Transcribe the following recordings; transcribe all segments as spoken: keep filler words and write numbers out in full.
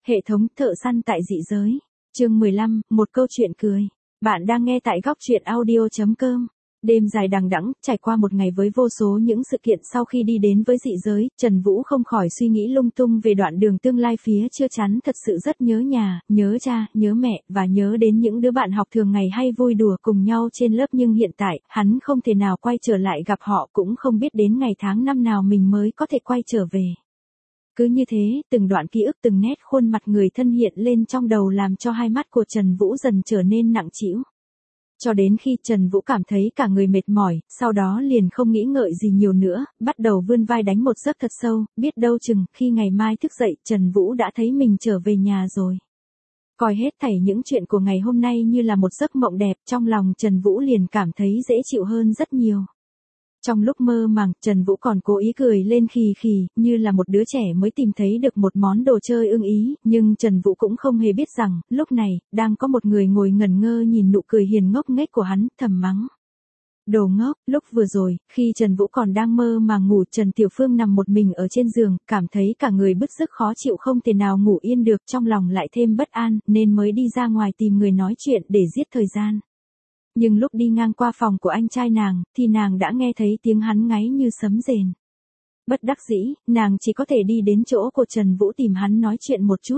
Hệ thống thợ săn tại dị giới. Chương mười lăm, một câu chuyện cười. Bạn đang nghe tại góc truyện audio chấm com. Đêm dài đằng đẵng, trải qua một ngày với vô số những sự kiện sau khi đi đến với dị giới, Trần Vũ không khỏi suy nghĩ lung tung về đoạn đường tương lai phía chưa chắn, thật sự rất nhớ nhà, nhớ cha, nhớ mẹ, và nhớ đến những đứa bạn học thường ngày hay vui đùa cùng nhau trên lớp, nhưng hiện tại, hắn không thể nào quay trở lại gặp họ, cũng không biết đến ngày tháng năm nào mình mới có thể quay trở về. Cứ như thế, từng đoạn ký ức, từng nét khuôn mặt người thân hiện lên trong đầu, làm cho hai mắt của Trần Vũ dần trở nên nặng trĩu. Cho đến khi Trần Vũ cảm thấy cả người mệt mỏi, sau đó liền không nghĩ ngợi gì nhiều nữa, bắt đầu vươn vai đánh một giấc thật sâu, biết đâu chừng, khi ngày mai thức dậy, Trần Vũ đã thấy mình trở về nhà rồi. Coi hết thảy những chuyện của ngày hôm nay như là một giấc mộng đẹp, trong lòng Trần Vũ liền cảm thấy dễ chịu hơn rất nhiều. Trong lúc mơ màng, Trần Vũ còn cố ý cười lên khì khì, như là một đứa trẻ mới tìm thấy được một món đồ chơi ưng ý, nhưng Trần Vũ cũng không hề biết rằng, lúc này, đang có một người ngồi ngẩn ngơ nhìn nụ cười hiền ngốc nghếch của hắn, thầm mắng. Đồ ngốc. Lúc vừa rồi, khi Trần Vũ còn đang mơ màng ngủ, Trần Tiểu Phương nằm một mình ở trên giường, cảm thấy cả người bứt rứt khó chịu, không thể nào ngủ yên được, trong lòng lại thêm bất an, nên mới đi ra ngoài tìm người nói chuyện để giết thời gian. Nhưng lúc đi ngang qua phòng của anh trai nàng, thì nàng đã nghe thấy tiếng hắn ngáy như sấm rền. Bất đắc dĩ, nàng chỉ có thể đi đến chỗ của Trần Vũ tìm hắn nói chuyện một chút.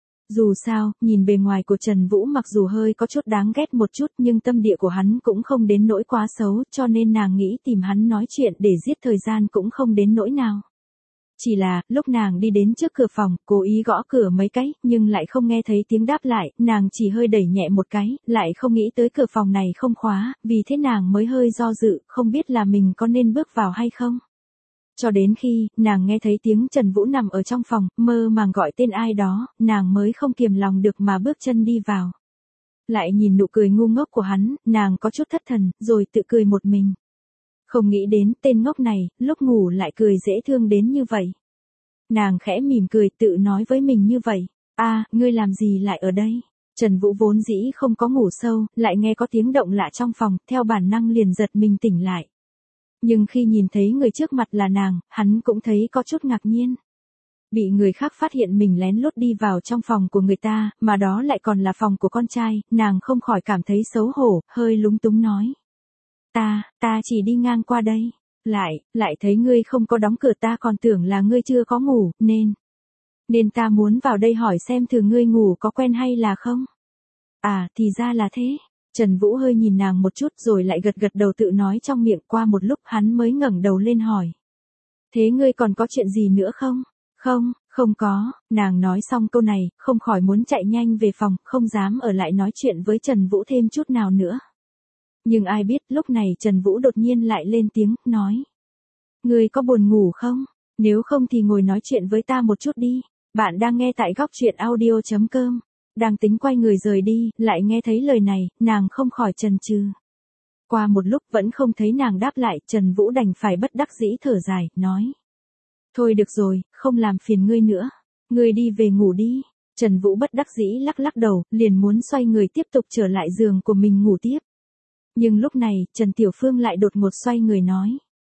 Dù sao, nhìn bề ngoài của Trần Vũ mặc dù hơi có chút đáng ghét một chút, nhưng tâm địa của hắn cũng không đến nỗi quá xấu, cho nên nàng nghĩ tìm hắn nói chuyện để giết thời gian cũng không đến nỗi nào. Chỉ là, lúc nàng đi đến trước cửa phòng, cố ý gõ cửa mấy cái, nhưng lại không nghe thấy tiếng đáp lại, nàng chỉ hơi đẩy nhẹ một cái, lại không nghĩ tới cửa phòng này không khóa, vì thế nàng mới hơi do dự, không biết là mình có nên bước vào hay không. Cho đến khi, nàng nghe thấy tiếng Trần Vũ nằm ở trong phòng, mơ màng gọi tên ai đó, nàng mới không kiềm lòng được mà bước chân đi vào. Lại nhìn nụ cười ngu ngốc của hắn, nàng có chút thất thần, rồi tự cười một mình. Không nghĩ đến tên ngốc này, lúc ngủ lại cười dễ thương đến như vậy. Nàng khẽ mỉm cười tự nói với mình như vậy. À, ngươi làm gì lại ở đây? Trần Vũ vốn dĩ không có ngủ sâu, lại nghe có tiếng động lạ trong phòng, theo bản năng liền giật mình tỉnh lại. Nhưng khi nhìn thấy người trước mặt là nàng, hắn cũng thấy có chút ngạc nhiên. Bị người khác phát hiện mình lén lút đi vào trong phòng của người ta, mà đó lại còn là phòng của con trai, nàng không khỏi cảm thấy xấu hổ, hơi lúng túng nói. Ta, ta chỉ đi ngang qua đây. Lại, lại thấy ngươi không có đóng cửa, ta còn tưởng là ngươi chưa có ngủ, nên. Nên ta muốn vào đây hỏi xem thử ngươi ngủ có quen hay là không. À, thì ra là thế. Trần Vũ hơi nhìn nàng một chút rồi lại gật gật đầu tự nói trong miệng, qua một lúc hắn mới ngẩng đầu lên hỏi. Thế ngươi còn có chuyện gì nữa không? Không, không có, nàng nói xong câu này, không khỏi muốn chạy nhanh về phòng, không dám ở lại nói chuyện với Trần Vũ thêm chút nào nữa. Nhưng ai biết, lúc này Trần Vũ đột nhiên lại lên tiếng, nói. Ngươi có buồn ngủ không? Nếu không thì ngồi nói chuyện với ta một chút đi. Bạn đang nghe tại góc truyện audio chấm com. Đang tính quay người rời đi, lại nghe thấy lời này, nàng không khỏi chần chừ. Qua một lúc vẫn không thấy nàng đáp lại, Trần Vũ đành phải bất đắc dĩ thở dài, nói. Thôi được rồi, không làm phiền ngươi nữa. Ngươi đi về ngủ đi. Trần Vũ bất đắc dĩ lắc lắc đầu, liền muốn xoay người tiếp tục trở lại giường của mình ngủ tiếp. Nhưng lúc này, Trần Tiểu Phương lại đột ngột xoay người nói.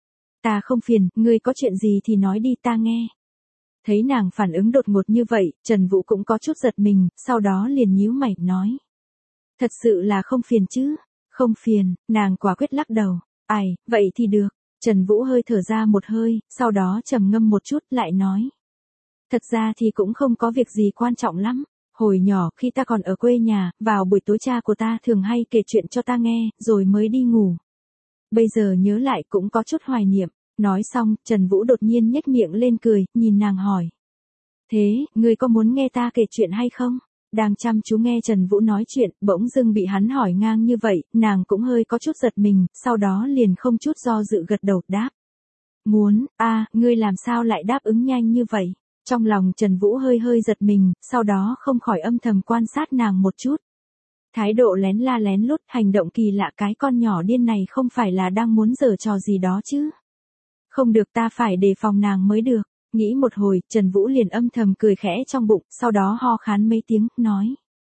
Ta không phiền, ngươi có chuyện gì thì nói đi ta nghe. Thấy nàng phản ứng đột ngột như vậy, Trần Vũ cũng có chút giật mình, sau đó liền nhíu mày, nói. Thật sự là không phiền chứ? Không phiền, nàng quả quyết lắc đầu. Ai, vậy thì được. Trần Vũ hơi thở ra một hơi, sau đó trầm ngâm một chút lại nói. Thật ra thì cũng không có việc gì quan trọng lắm. Hồi nhỏ khi ta còn ở quê nhà, vào buổi tối cha của ta thường hay kể chuyện cho ta nghe, rồi mới đi ngủ. Bây giờ nhớ lại cũng có chút hoài niệm. Nói xong, Trần Vũ đột nhiên nhếch miệng lên cười, nhìn nàng hỏi. Thế, ngươi có muốn nghe ta kể chuyện hay không? Đang chăm chú nghe Trần Vũ nói chuyện, bỗng dưng bị hắn hỏi ngang như vậy, nàng cũng hơi có chút giật mình, sau đó liền không chút do dự gật đầu, đáp. Muốn, a, à, ngươi làm sao lại đáp ứng nhanh như vậy? Trong lòng Trần Vũ hơi hơi giật mình, sau đó không khỏi âm thầm quan sát nàng một chút. Thái độ lén la lén lút, hành động kỳ lạ, cái con nhỏ điên này không phải là đang muốn giở trò gì đó chứ? Không được, ta phải đề phòng nàng mới được. Nghĩ một hồi, Trần Vũ liền âm thầm cười khẽ trong bụng, sau đó ho khan mấy tiếng, nói.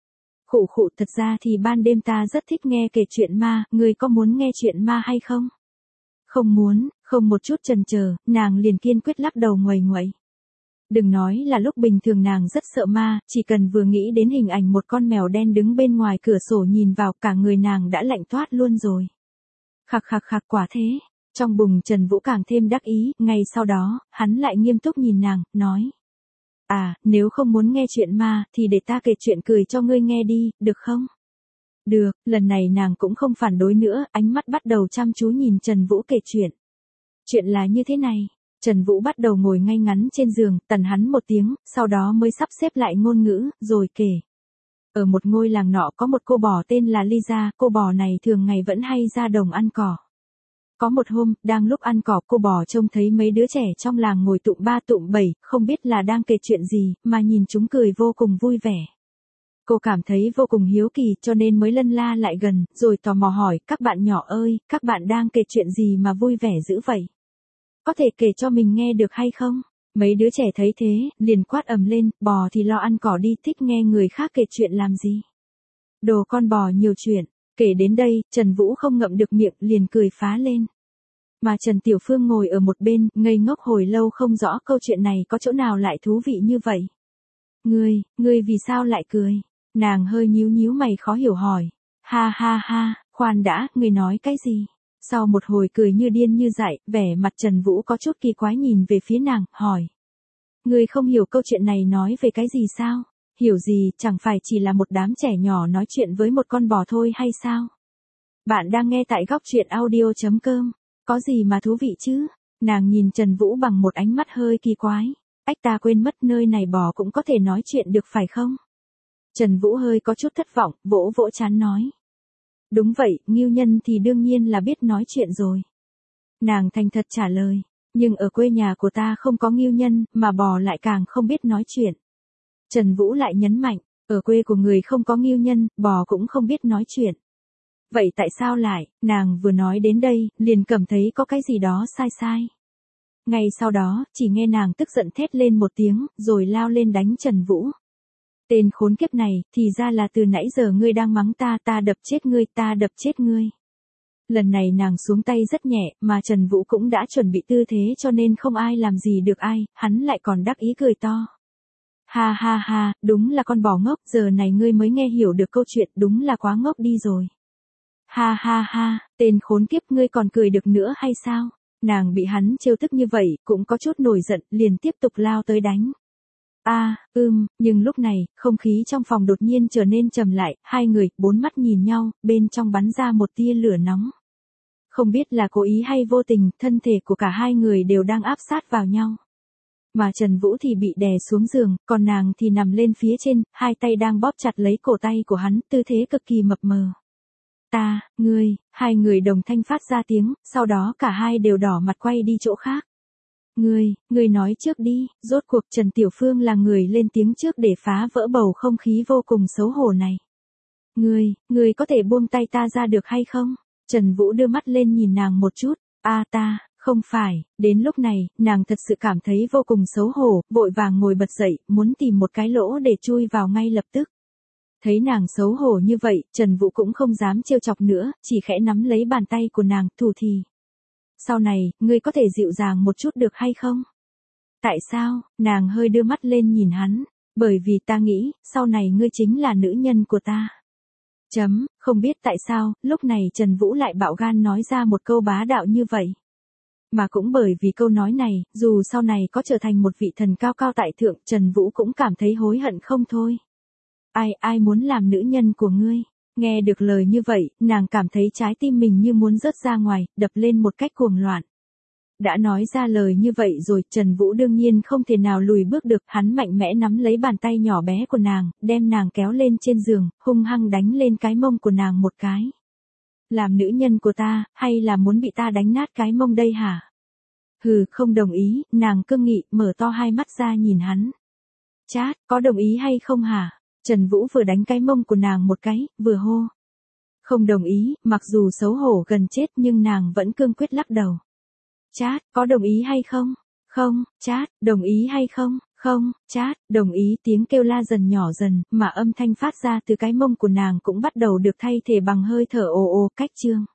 Khụ khụ, thật ra thì ban đêm ta rất thích nghe kể chuyện ma, ngươi có muốn nghe chuyện ma hay không? Không muốn, không một chút chần chờ, nàng liền kiên quyết lắc đầu nguầy nguậy. Đừng nói là lúc bình thường nàng rất sợ ma, chỉ cần vừa nghĩ đến hình ảnh một con mèo đen đứng bên ngoài cửa sổ nhìn vào cả người nàng đã lạnh toát luôn rồi. Khạc khạc khạc quả thế. Trong bụng Trần Vũ càng thêm đắc ý, ngay sau đó, hắn lại nghiêm túc nhìn nàng, nói. À, nếu không muốn nghe chuyện ma, thì để ta kể chuyện cười cho ngươi nghe đi, được không? Được, lần này nàng cũng không phản đối nữa, ánh mắt bắt đầu chăm chú nhìn Trần Vũ kể chuyện. Chuyện là như thế này, Trần Vũ bắt đầu ngồi ngay ngắn trên giường, tần hắn một tiếng, sau đó mới sắp xếp lại ngôn ngữ, rồi kể. Ở một ngôi làng nọ có một cô bò tên là Lisa, cô bò này thường ngày vẫn hay ra đồng ăn cỏ. Có một hôm, đang lúc ăn cỏ cô bò trông thấy mấy đứa trẻ trong làng ngồi tụm ba tụm bảy, không biết là đang kể chuyện gì, mà nhìn chúng cười vô cùng vui vẻ. Cô cảm thấy vô cùng hiếu kỳ cho nên mới lân la lại gần, rồi tò mò hỏi, các bạn nhỏ ơi, các bạn đang kể chuyện gì mà vui vẻ dữ vậy? Có thể kể cho mình nghe được hay không? Mấy đứa trẻ thấy thế, liền quát ầm lên, bò thì lo ăn cỏ đi, thích nghe người khác kể chuyện làm gì? Đồ con bò nhiều chuyện. Kể đến đây, Trần Vũ không ngậm được miệng, liền cười phá lên. Mà Trần Tiểu Phương ngồi ở một bên, ngây ngốc hồi lâu không rõ câu chuyện này có chỗ nào lại thú vị như vậy. Ngươi, ngươi vì sao lại cười? Nàng hơi nhíu nhíu mày khó hiểu hỏi. Ha ha ha, khoan đã, ngươi nói cái gì? Sau một hồi cười như điên như dại, vẻ mặt Trần Vũ có chút kỳ quái nhìn về phía nàng, hỏi. Ngươi không hiểu câu chuyện này nói về cái gì sao? Hiểu gì, chẳng phải chỉ là một đám trẻ nhỏ nói chuyện với một con bò thôi hay sao? Bạn đang nghe tại góc truyện audio chấm com. Có gì mà thú vị chứ? Nàng nhìn Trần Vũ bằng một ánh mắt hơi kỳ quái. Ách ta quên mất nơi này bò cũng có thể nói chuyện được phải không? Trần Vũ hơi có chút thất vọng, vỗ vỗ trán nói. Đúng vậy, ngưu nhân thì đương nhiên là biết nói chuyện rồi. Nàng thành thật trả lời. Nhưng ở quê nhà của ta không có ngưu nhân, mà bò lại càng không biết nói chuyện. Trần Vũ lại nhấn mạnh, ở quê của người không có ngưu nhân, bò cũng không biết nói chuyện. Vậy tại sao lại, nàng vừa nói đến đây, liền cảm thấy có cái gì đó sai sai. Ngay sau đó, chỉ nghe nàng tức giận thét lên một tiếng, rồi lao lên đánh Trần Vũ. Tên khốn kiếp này, thì ra là từ nãy giờ ngươi đang mắng ta, ta đập chết ngươi, ta đập chết ngươi. Lần này nàng xuống tay rất nhẹ, mà Trần Vũ cũng đã chuẩn bị tư thế cho nên không ai làm gì được ai, hắn lại còn đắc ý cười to. Ha ha ha, đúng là con bò ngốc, giờ này ngươi mới nghe hiểu được câu chuyện, đúng là quá ngốc đi rồi. Ha ha ha, tên khốn kiếp ngươi còn cười được nữa hay sao? Nàng bị hắn trêu tức như vậy, cũng có chút nổi giận, liền tiếp tục lao tới đánh. A, à, ưm, nhưng lúc này, không khí trong phòng đột nhiên trở nên trầm lại, hai người, bốn mắt nhìn nhau, bên trong bắn ra một tia lửa nóng. Không biết là cố ý hay vô tình, thân thể của cả hai người đều đang áp sát vào nhau. Mà Trần Vũ thì bị đè xuống giường, còn nàng thì nằm lên phía trên, hai tay đang bóp chặt lấy cổ tay của hắn, tư thế cực kỳ mập mờ. Ta, ngươi, hai người đồng thanh phát ra tiếng, sau đó cả hai đều đỏ mặt quay đi chỗ khác. Ngươi, ngươi nói trước đi, rốt cuộc Trần Tiểu Phương là người lên tiếng trước để phá vỡ bầu không khí vô cùng xấu hổ này. Ngươi, ngươi có thể buông tay ta ra được hay không? Trần Vũ đưa mắt lên nhìn nàng một chút, a à, ta, không phải, đến lúc này, nàng thật sự cảm thấy vô cùng xấu hổ, vội vàng ngồi bật dậy, muốn tìm một cái lỗ để chui vào ngay lập tức. Thấy nàng xấu hổ như vậy, Trần Vũ cũng không dám trêu chọc nữa, chỉ khẽ nắm lấy bàn tay của nàng, thủ thì. Sau này, ngươi có thể dịu dàng một chút được hay không? Tại sao? Nàng hơi đưa mắt lên nhìn hắn, bởi vì ta nghĩ, sau này ngươi chính là nữ nhân của ta. Chấm, không biết tại sao, lúc này Trần Vũ lại bạo gan nói ra một câu bá đạo như vậy. Mà cũng bởi vì câu nói này, dù sau này có trở thành một vị thần cao cao tại thượng, Trần Vũ cũng cảm thấy hối hận không thôi. Ai, ai muốn làm nữ nhân của ngươi? Nghe được lời như vậy, nàng cảm thấy trái tim mình như muốn rớt ra ngoài, đập lên một cách cuồng loạn. Đã nói ra lời như vậy rồi, Trần Vũ đương nhiên không thể nào lùi bước được, hắn mạnh mẽ nắm lấy bàn tay nhỏ bé của nàng, đem nàng kéo lên trên giường, hung hăng đánh lên cái mông của nàng một cái. Làm nữ nhân của ta, hay là muốn bị ta đánh nát cái mông đây hả? Hừ, không đồng ý, nàng cương nghị, mở to hai mắt ra nhìn hắn. Chát, có đồng ý hay không hả? Trần Vũ vừa đánh cái mông của nàng một cái, vừa hô. Không đồng ý, mặc dù xấu hổ gần chết nhưng nàng vẫn cương quyết lắc đầu. Chát, có đồng ý hay không? Không, chát, đồng ý hay không? Không, chát, đồng ý, tiếng kêu la dần nhỏ dần, mà âm thanh phát ra từ cái mông của nàng cũng bắt đầu được thay thế bằng hơi thở ồ ồ, cách chương.